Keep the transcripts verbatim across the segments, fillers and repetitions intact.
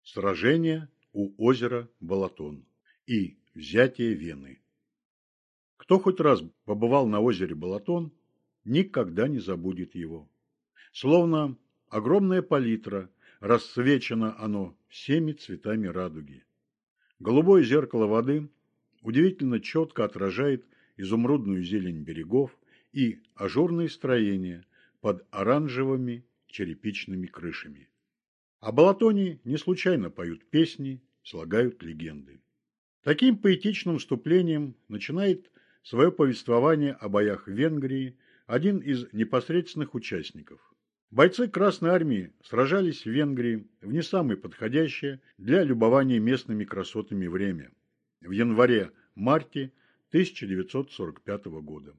Сражение у озера Балатон и взятие Вены. Кто хоть раз побывал на озере Балатон, никогда не забудет его. Словно огромная палитра, расцвечено оно всеми цветами радуги. Голубое зеркало воды удивительно четко отражает изумрудную зелень берегов и ажурные строения под оранжевыми черепичными крышами. О Балатоне не случайно поют песни, слагают легенды. Таким поэтичным вступлением начинает свое повествование о боях в Венгрии один из непосредственных участников. Бойцы Красной Армии сражались в Венгрии в не самое подходящее для любования местными красотами время, в январе-марте тысяча девятьсот сорок пятого года.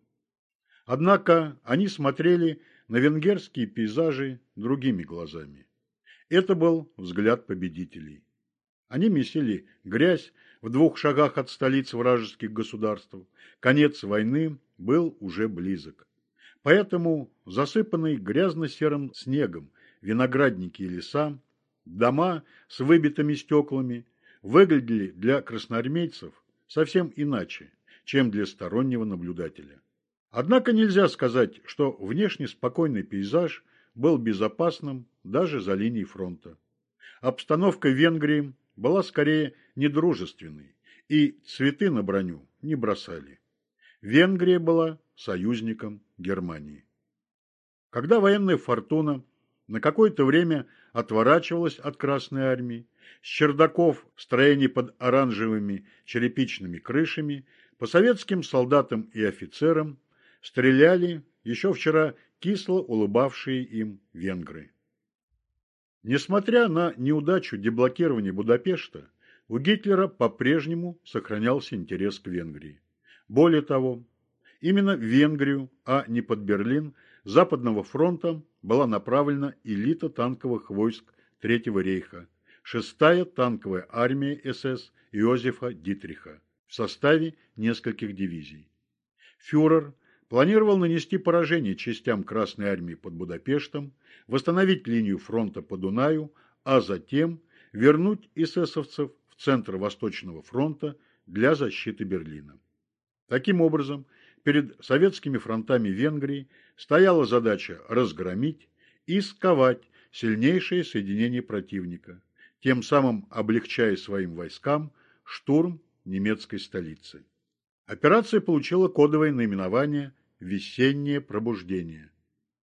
Однако они смотрели на венгерские пейзажи другими глазами. Это был взгляд победителей. Они месили грязь в двух шагах от столиц вражеских государств. Конец войны был уже близок. Поэтому засыпанные грязно-серым снегом виноградники и леса, дома с выбитыми стеклами выглядели для красноармейцев совсем иначе, чем для стороннего наблюдателя. Однако нельзя сказать, что внешне спокойный пейзаж был безопасным даже за линией фронта. Обстановка в Венгрии была скорее недружественной, и цветы на броню не бросали. Венгрия была союзником Германии. Когда военная фортуна на какое-то время отворачивалась от Красной Армии, с чердаков строений под оранжевыми черепичными крышами по советским солдатам и офицерам стреляли еще вчера кисло улыбавшие им венгры. Несмотря на неудачу деблокирования Будапешта, у Гитлера по-прежнему сохранялся интерес к Венгрии. Более того, именно в Венгрию, а не под Берлин, с Западного фронта была направлена элита танковых войск Третьего рейха, шестая танковая армия СС Иозефа Дитриха в составе нескольких дивизий. Фюрер планировал нанести поражение частям Красной армии под Будапештом, восстановить линию фронта по Дунаю, а затем вернуть эсэсовцев в центр Восточного фронта для защиты Берлина. Таким образом, перед советскими фронтами Венгрии стояла задача разгромить и сковать сильнейшее соединение противника, тем самым облегчая своим войскам штурм немецкой столицы. Операция получила кодовое наименование «Весеннее пробуждение».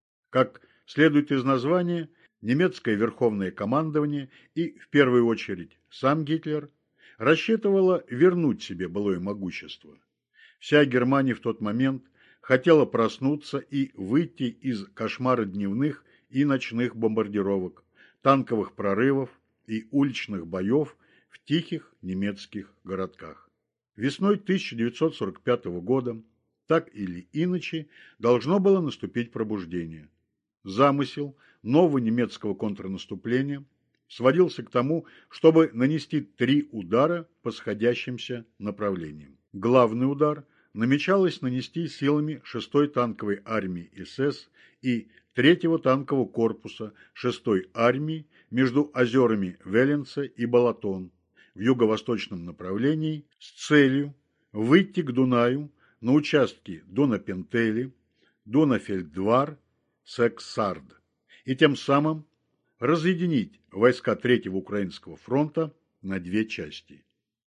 Как следует из названия, немецкое верховное командование и, в первую очередь, сам Гитлер рассчитывало вернуть себе былое могущество. Вся Германия в тот момент хотела проснуться и выйти из кошмара дневных и ночных бомбардировок, танковых прорывов и уличных боев в тихих немецких городках. Весной тысяча девятьсот сорок пятого года так или иначе должно было наступить пробуждение. Замысел нового немецкого контрнаступления сводился к тому, чтобы нанести три удара по сходящимся направлениям. Главный удар намечалось нанести силами шестой танковой армии СС и третьего танкового корпуса шестой армии между озерами Веленце и Балатон в юго-восточном направлении с целью выйти к Дунаю на участке Дунапентели, Дунафельдвар, Сексард и тем самым разъединить войска Третьего Украинского фронта на две части.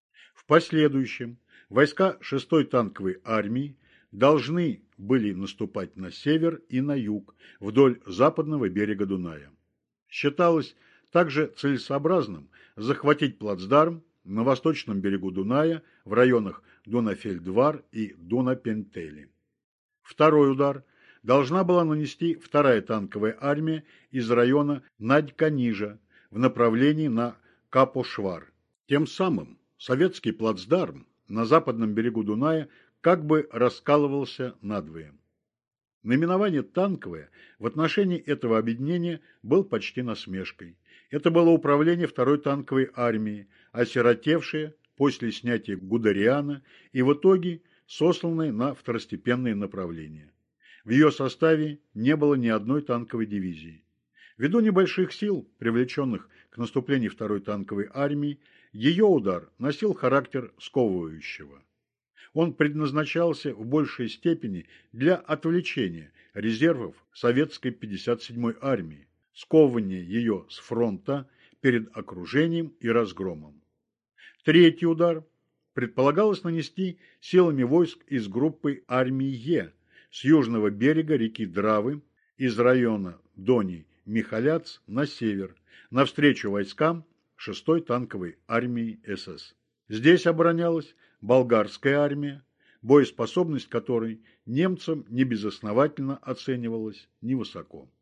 В последующем войска шестой танковой армии должны были наступать на север и на юг вдоль западного берега Дуная. Считалось также целесообразным захватить плацдарм на восточном берегу Дуная в районах Дунафельдвар и Дунапентели. Второй удар должна была нанести вторая танковая армия из района Надьканижа в направлении на Капошвар. Тем самым советский плацдарм на западном берегу Дуная как бы раскалывался надвое. Наименование «танковое» в отношении этого объединения был почти насмешкой. Это было управление второй танковой армии, осиротевшее после снятия Гудериана и в итоге сосланное на второстепенные направления. В ее составе не было ни одной танковой дивизии. Ввиду небольших сил, привлеченных к наступлений второй танковой армии, ее удар носил характер сковывающего. Он предназначался в большей степени для отвлечения резервов советской пятьдесят седьмой армии, сковывания ее с фронта перед окружением и разгромом. Третий удар предполагалось нанести силами войск из группы армии Е с южного берега реки Дравы из района Дони-Михаляц на север, навстречу войскам шестой танковой армии СС. Здесь оборонялась болгарская армия, боеспособность которой немцам небезосновательно оценивалась невысоко.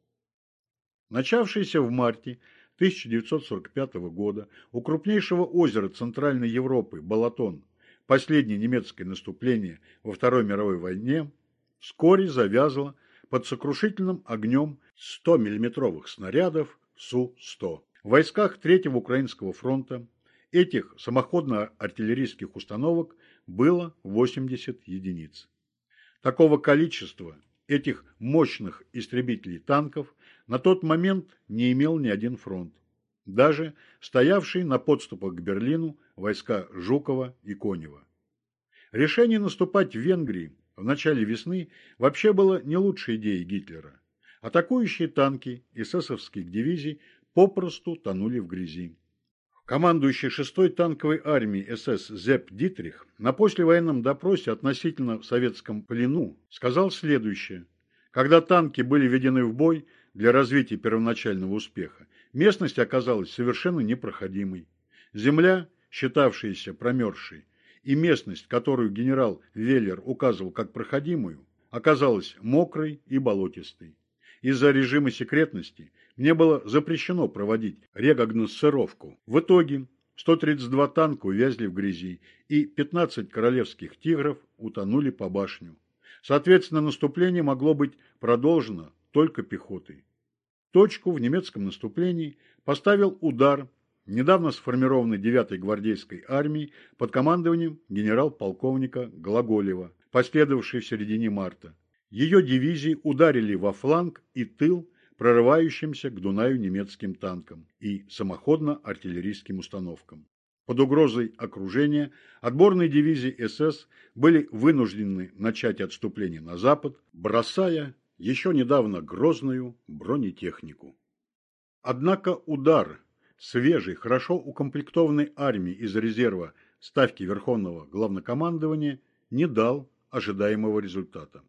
Начавшийся в марте тысяча девятьсот сорок пятого года у крупнейшего озера Центральной Европы Балатон последнее немецкое наступление во Второй мировой войне вскоре завязло под сокрушительным огнем сто-миллиметровых снарядов Су сто. В войсках Третьего Украинского фронта этих самоходно-артиллерийских установок было восемьдесят единиц. Такого количества этих мощных истребителей-танков на тот момент не имел ни один фронт, даже стоявший на подступах к Берлину войска Жукова и Конева. Решение наступать в Венгрии в начале весны вообще было не лучшей идеей Гитлера. Атакующие танки эсэсовских дивизий попросту тонули в грязи. Командующий шестой танковой армией СС Зепп Дитрих на послевоенном допросе относительно в советском плену сказал следующее. Когда танки были введены в бой для развития первоначального успеха, местность оказалась совершенно непроходимой. Земля, считавшаяся промерзшей, и местность, которую генерал Веллер указывал как проходимую, оказалась мокрой и болотистой. Из-за режима секретности мне было запрещено проводить рекогносцировку. В итоге сто тридцать два танка увязли в грязи, и пятнадцать королевских тигров утонули по башню. Соответственно, наступление могло быть продолжено только пехотой. Точку в немецком наступлении поставил удар недавно сформированной девятой гвардейской армии под командованием генерал-полковника Глаголева, последовавшей в середине марта. Ее дивизии ударили во фланг и тыл прорывающимся к Дунаю немецким танкам и самоходно-артиллерийским установкам. Под угрозой окружения отборные дивизии СС были вынуждены начать отступление на запад, бросая еще недавно грозную бронетехнику. Однако удар свежей, хорошо укомплектованной армии из резерва Ставки Верховного Главнокомандования не дал ожидаемого результата.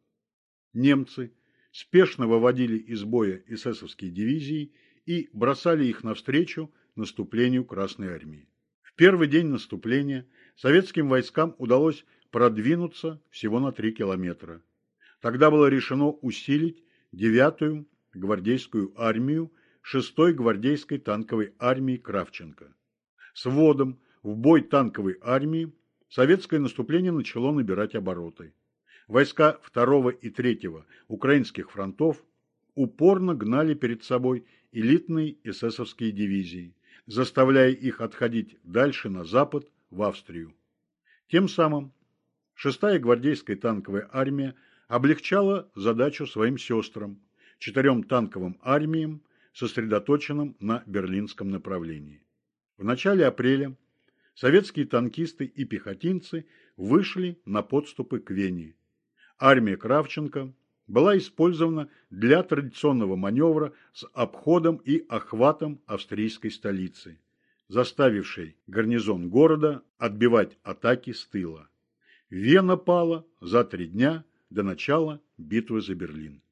Немцы спешно выводили из боя эсэсовские дивизии и бросали их навстречу наступлению Красной армии. В первый день наступления советским войскам удалось продвинуться всего на три километра. Тогда было решено усилить девятую гвардейскую армию шестой гвардейской танковой армии Кравченко. С вводом в бой танковой армии советское наступление начало набирать обороты. Войска второго и третьего украинских фронтов упорно гнали перед собой элитные эсэсовские дивизии, заставляя их отходить дальше на запад, в Австрию. Тем самым шестая гвардейская танковая армия облегчала задачу своим сестрам, четырем танковым армиям, сосредоточенным на берлинском направлении. В начале апреля советские танкисты и пехотинцы вышли на подступы к Вене. Армия Кравченко была использована для традиционного маневра с обходом и охватом австрийской столицы, заставившей гарнизон города отбивать атаки с тыла. Вена пала за три дня до начала битвы за Берлин.